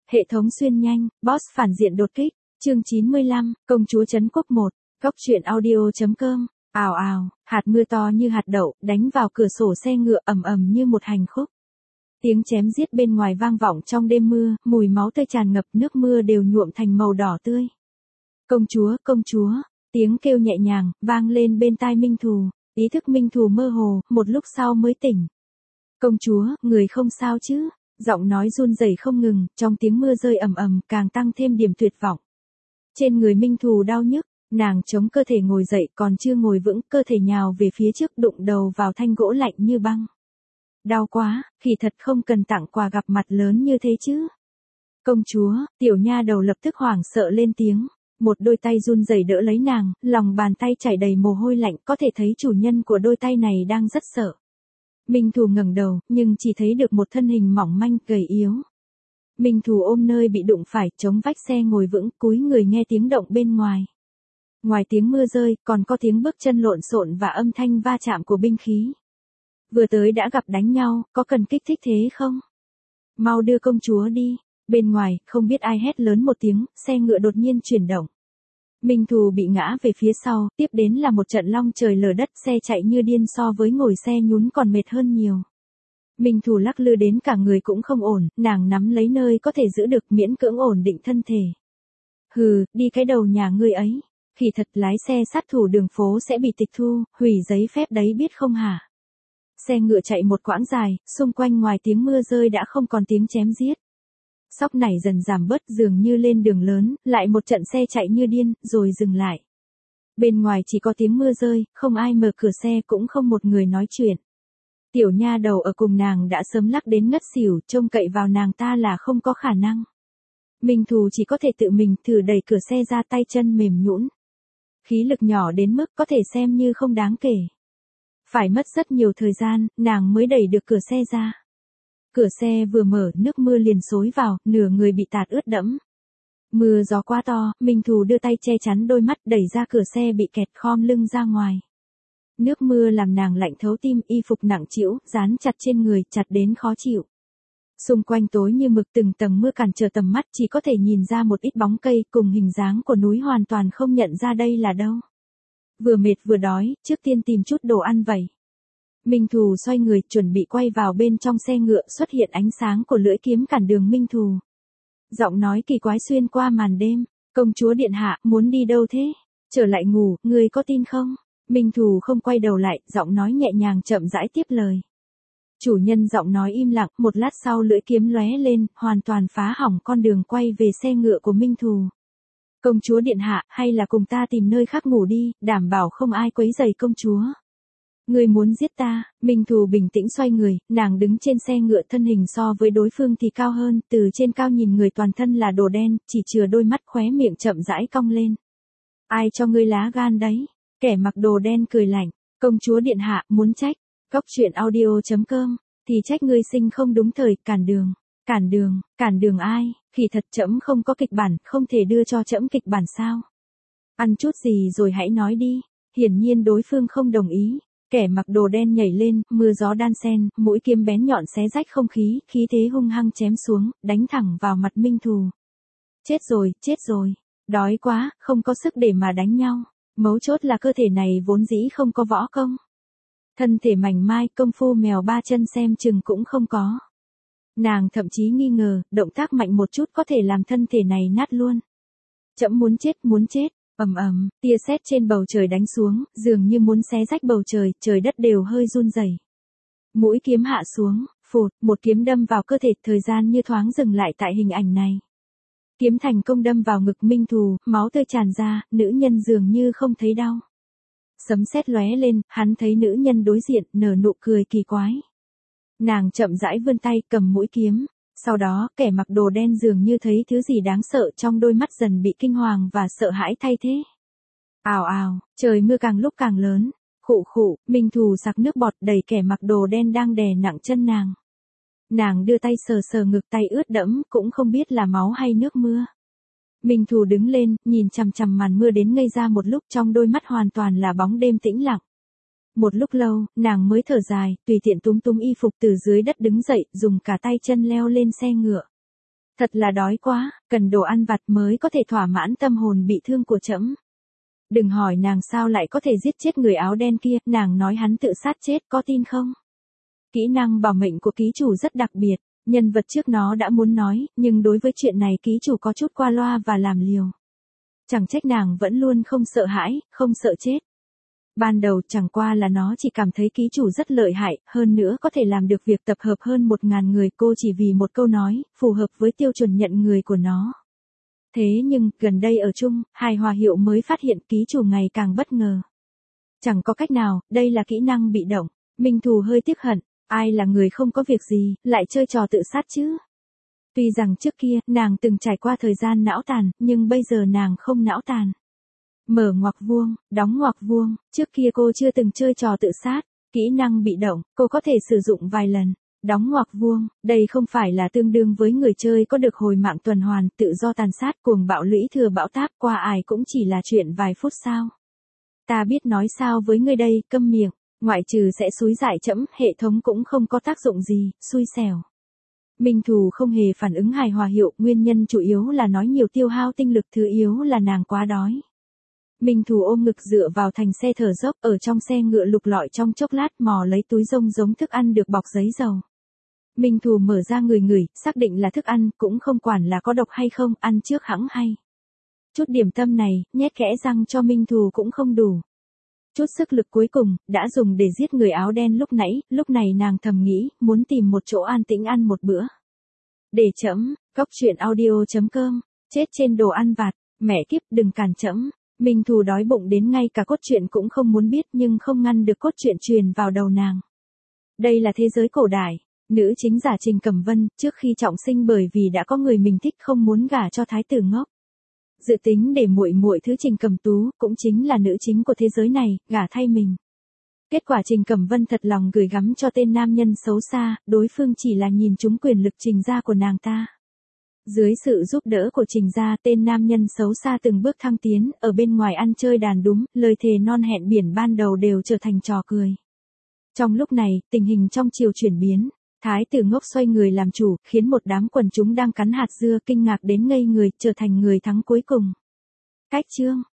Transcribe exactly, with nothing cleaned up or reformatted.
Hệ thống xuyên nhanh, boss phản diện đột kích, chương chín mươi lăm, công chúa trấn quốc một, góc truyện audio.com, ào ào, hạt mưa to như hạt đậu, đánh vào cửa sổ xe ngựa ầm ầm như một hành khúc. Tiếng chém giết bên ngoài vang vọng trong đêm mưa, mùi máu tươi tràn ngập, nước mưa đều nhuộm thành màu đỏ tươi. Công chúa, công chúa, tiếng kêu nhẹ nhàng, vang lên bên tai Minh Thù, ý thức Minh Thù mơ hồ, một lúc sau mới tỉnh. Công chúa, người không sao chứ? Giọng nói run rẩy không ngừng, trong tiếng mưa rơi ầm ầm, càng tăng thêm điểm tuyệt vọng. Trên người Minh Thù đau nhức, nàng chống cơ thể ngồi dậy, còn chưa ngồi vững, cơ thể nhào về phía trước, đụng đầu vào thanh gỗ lạnh như băng. Đau quá, Khỉ thật không cần tặng quà gặp mặt lớn như thế chứ. Công chúa, tiểu nha đầu lập tức hoảng sợ lên tiếng. Một đôi tay run rẩy đỡ lấy nàng, lòng bàn tay chảy đầy mồ hôi lạnh, có thể thấy chủ nhân của đôi tay này đang rất sợ. Minh Thù ngẩng đầu, nhưng chỉ thấy được một thân hình mỏng manh, gầy yếu. Minh Thù ôm nơi bị đụng phải, chống vách xe ngồi vững, cúi người nghe tiếng động bên ngoài. Ngoài tiếng mưa rơi, còn có tiếng bước chân lộn xộn và âm thanh va chạm của binh khí. Vừa tới đã gặp đánh nhau, có cần kích thích thế không? Mau đưa công chúa đi. Bên ngoài, không biết ai hét lớn một tiếng, xe ngựa đột nhiên chuyển động. Minh Thù bị ngã về phía sau, tiếp đến là một trận long trời lở đất, xe chạy như điên so với ngồi xe nhún còn mệt hơn nhiều. Minh Thù lắc lư đến cả người cũng không ổn, nàng nắm lấy nơi có thể giữ được, miễn cưỡng ổn định thân thể. Hừ, đi cái đầu nhà ngươi ấy. Khỉ thật, lái xe sát thủ đường phố sẽ bị tịch thu, hủy giấy phép đấy biết không hả? Xe ngựa chạy một quãng dài, xung quanh ngoài tiếng mưa rơi đã không còn tiếng chém giết. Sóc này dần giảm bớt, dường như lên đường lớn, lại một trận xe chạy như điên, rồi dừng lại. Bên ngoài chỉ có tiếng mưa rơi, không ai mở cửa xe, cũng không một người nói chuyện. Tiểu nha đầu ở cùng nàng đã sớm lắc đến ngất xỉu, trông cậy vào nàng ta là không có khả năng. Minh Thù chỉ có thể tự mình thử đẩy cửa xe ra, tay chân mềm nhũn. Khí lực nhỏ đến mức có thể xem như không đáng kể. Phải mất rất nhiều thời gian, nàng mới đẩy được cửa xe ra. Cửa xe vừa mở, nước mưa liền xối vào, nửa người bị tạt ướt đẫm. Mưa gió quá to, Minh Thù đưa tay che chắn đôi mắt, đẩy ra cửa xe bị kẹt, khom lưng ra ngoài. Nước mưa làm nàng lạnh thấu tim, y phục nặng trĩu, dán chặt trên người, chặt đến khó chịu. Xung quanh tối như mực, từng tầng mưa cản trở tầm mắt, chỉ có thể nhìn ra một ít bóng cây cùng hình dáng của núi, hoàn toàn không nhận ra đây là đâu. Vừa mệt vừa đói, trước tiên tìm chút đồ ăn vậy. Minh Thù xoay người, chuẩn bị quay vào bên trong xe ngựa, xuất hiện ánh sáng của lưỡi kiếm cản đường Minh Thù. Giọng nói kỳ quái xuyên qua màn đêm, công chúa điện hạ, muốn đi đâu thế? Trở lại ngủ, ngươi có tin không? Minh Thù không quay đầu lại, giọng nói nhẹ nhàng chậm rãi tiếp lời. Chủ nhân giọng nói im lặng, một lát sau lưỡi kiếm lóe lên, hoàn toàn phá hỏng con đường quay về xe ngựa của Minh Thù. Công chúa điện hạ, hay là cùng ta tìm nơi khác ngủ đi, đảm bảo không ai quấy rầy công chúa. Ngươi muốn giết ta? Minh Thù bình tĩnh xoay người, nàng đứng trên xe ngựa, thân hình so với đối phương thì cao hơn, từ trên cao nhìn người toàn thân là đồ đen, chỉ chừa đôi mắt, khóe miệng chậm rãi cong lên. Ai cho ngươi lá gan đấy? Kẻ mặc đồ đen cười lạnh, công chúa điện hạ, muốn trách, góc truyện audio.com, thì trách ngươi sinh không đúng thời, cản đường. Cản đường, cản đường ai? Khỉ thật, trẫm không có kịch bản, không thể đưa cho trẫm kịch bản sao? Ăn chút gì rồi hãy nói đi. Hiển nhiên đối phương không đồng ý. Kẻ mặc đồ đen nhảy lên, mưa gió đan xen, mũi kiếm bén nhọn xé rách không khí, khí thế hung hăng chém xuống, đánh thẳng vào mặt Minh Thù. Chết rồi, chết rồi. Đói quá, không có sức để mà đánh nhau. Mấu chốt là cơ thể này vốn dĩ không có võ công. Thân thể mảnh mai, công phu mèo ba chân xem chừng cũng không có. Nàng thậm chí nghi ngờ, động tác mạnh một chút có thể làm thân thể này nát luôn. Trẫm muốn chết, muốn chết. Ầm ầm, tia sét trên bầu trời đánh xuống, dường như muốn xé rách bầu trời, trời đất đều hơi run rẩy. Mũi kiếm hạ xuống, phụt, một kiếm đâm vào cơ thể, thời gian như thoáng dừng lại tại hình ảnh này. Kiếm thành công đâm vào ngực Minh Thù, máu tươi tràn ra, nữ nhân dường như không thấy đau. Sấm sét lóe lên, hắn thấy nữ nhân đối diện, nở nụ cười kỳ quái. Nàng chậm rãi vươn tay, cầm mũi kiếm. Sau đó, kẻ mặc đồ đen dường như thấy thứ gì đáng sợ, trong đôi mắt dần bị kinh hoàng và sợ hãi thay thế. Ào ào, trời mưa càng lúc càng lớn. Khụ khụ, Minh Thù sặc nước bọt, đẩy kẻ mặc đồ đen đang đè nặng chân nàng. Nàng đưa tay sờ sờ ngực, tay ướt đẫm, cũng không biết là máu hay nước mưa. Minh Thù đứng lên, nhìn chằm chằm màn mưa đến ngây ra một lúc, trong đôi mắt hoàn toàn là bóng đêm tĩnh lặng. Một lúc lâu, nàng mới thở dài, tùy tiện túm túm y phục từ dưới đất đứng dậy, dùng cả tay chân leo lên xe ngựa. Thật là đói quá, cần đồ ăn vặt mới có thể thỏa mãn tâm hồn bị thương của trẫm. Đừng hỏi nàng sao lại có thể giết chết người áo đen kia, nàng nói hắn tự sát chết, có tin không? Kỹ năng bảo mệnh của ký chủ rất đặc biệt, nhân vật trước nó đã muốn nói, nhưng đối với chuyện này ký chủ có chút qua loa và làm liều. Chẳng trách nàng vẫn luôn không sợ hãi, không sợ chết. Ban đầu chẳng qua là nó chỉ cảm thấy ký chủ rất lợi hại, hơn nữa có thể làm được việc tập hợp hơn một ngàn người, cô chỉ vì một câu nói, phù hợp với tiêu chuẩn nhận người của nó. Thế nhưng, gần đây ở chung, Hài Hòa Hiệu mới phát hiện ký chủ ngày càng bất ngờ. Chẳng có cách nào, đây là kỹ năng bị động. Minh Thù hơi tiếc hận, ai là người không có việc gì, lại chơi trò tự sát chứ? Tuy rằng trước kia, nàng từng trải qua thời gian não tàn, nhưng bây giờ nàng không não tàn. Mở ngoặc vuông, đóng ngoặc vuông, trước kia cô chưa từng chơi trò tự sát, kỹ năng bị động, cô có thể sử dụng vài lần. Đóng ngoặc vuông, đây không phải là tương đương với người chơi có được hồi mạng tuần hoàn, tự do tàn sát, cuồng bạo lũy thừa bão táp, qua ải cũng chỉ là chuyện vài phút sao. Ta biết nói sao với ngươi đây, câm miệng, ngoại trừ sẽ xúi dại trẫm, hệ thống cũng không có tác dụng gì, xui xẻo. Minh Thù không hề phản ứng Hài Hòa Hiệu, nguyên nhân chủ yếu là nói nhiều tiêu hao tinh lực, thứ yếu là nàng quá đói. Minh Thù ôm ngực dựa vào thành xe thở dốc, ở trong xe ngựa lục lọi trong chốc lát mò lấy túi rông giống thức ăn được bọc giấy dầu. Minh Thù mở ra ngửi ngửi, xác định là thức ăn, cũng không quản là có độc hay không, ăn trước hẵng hay. Chút điểm tâm này, nhét kẽ răng cho Minh Thù cũng không đủ. Chút sức lực cuối cùng, đã dùng để giết người áo đen lúc nãy, lúc này nàng thầm nghĩ, muốn tìm một chỗ an tĩnh ăn một bữa. Để trẫm, cốc truyện audio chấm com, chết trên đồ ăn vặt, mẹ kiếp đừng cản trẫm. Minh Thù đói bụng đến ngay cả cốt truyện cũng không muốn biết nhưng không ngăn được cốt truyện truyền vào đầu nàng. Đây là thế giới cổ đại, nữ chính giả Trình Cẩm Vân, trước khi trọng sinh bởi vì đã có người mình thích không muốn gả cho thái tử ngốc. Dự tính để muội muội thứ Trình Cẩm Tú, cũng chính là nữ chính của thế giới này, gả thay mình. Kết quả Trình Cẩm Vân thật lòng gửi gắm cho tên nam nhân xấu xa, đối phương chỉ là nhìn trúng quyền lực Trình gia của nàng ta. Dưới sự giúp đỡ của Trình gia, tên nam nhân xấu xa từng bước thăng tiến, ở bên ngoài ăn chơi đàn đúng, lời thề non hẹn biển ban đầu đều trở thành trò cười. Trong lúc này, tình hình trong triều chuyển biến, thái tử ngốc xoay người làm chủ, khiến một đám quần chúng đang cắn hạt dưa kinh ngạc đến ngây người, trở thành người thắng cuối cùng. Cách chương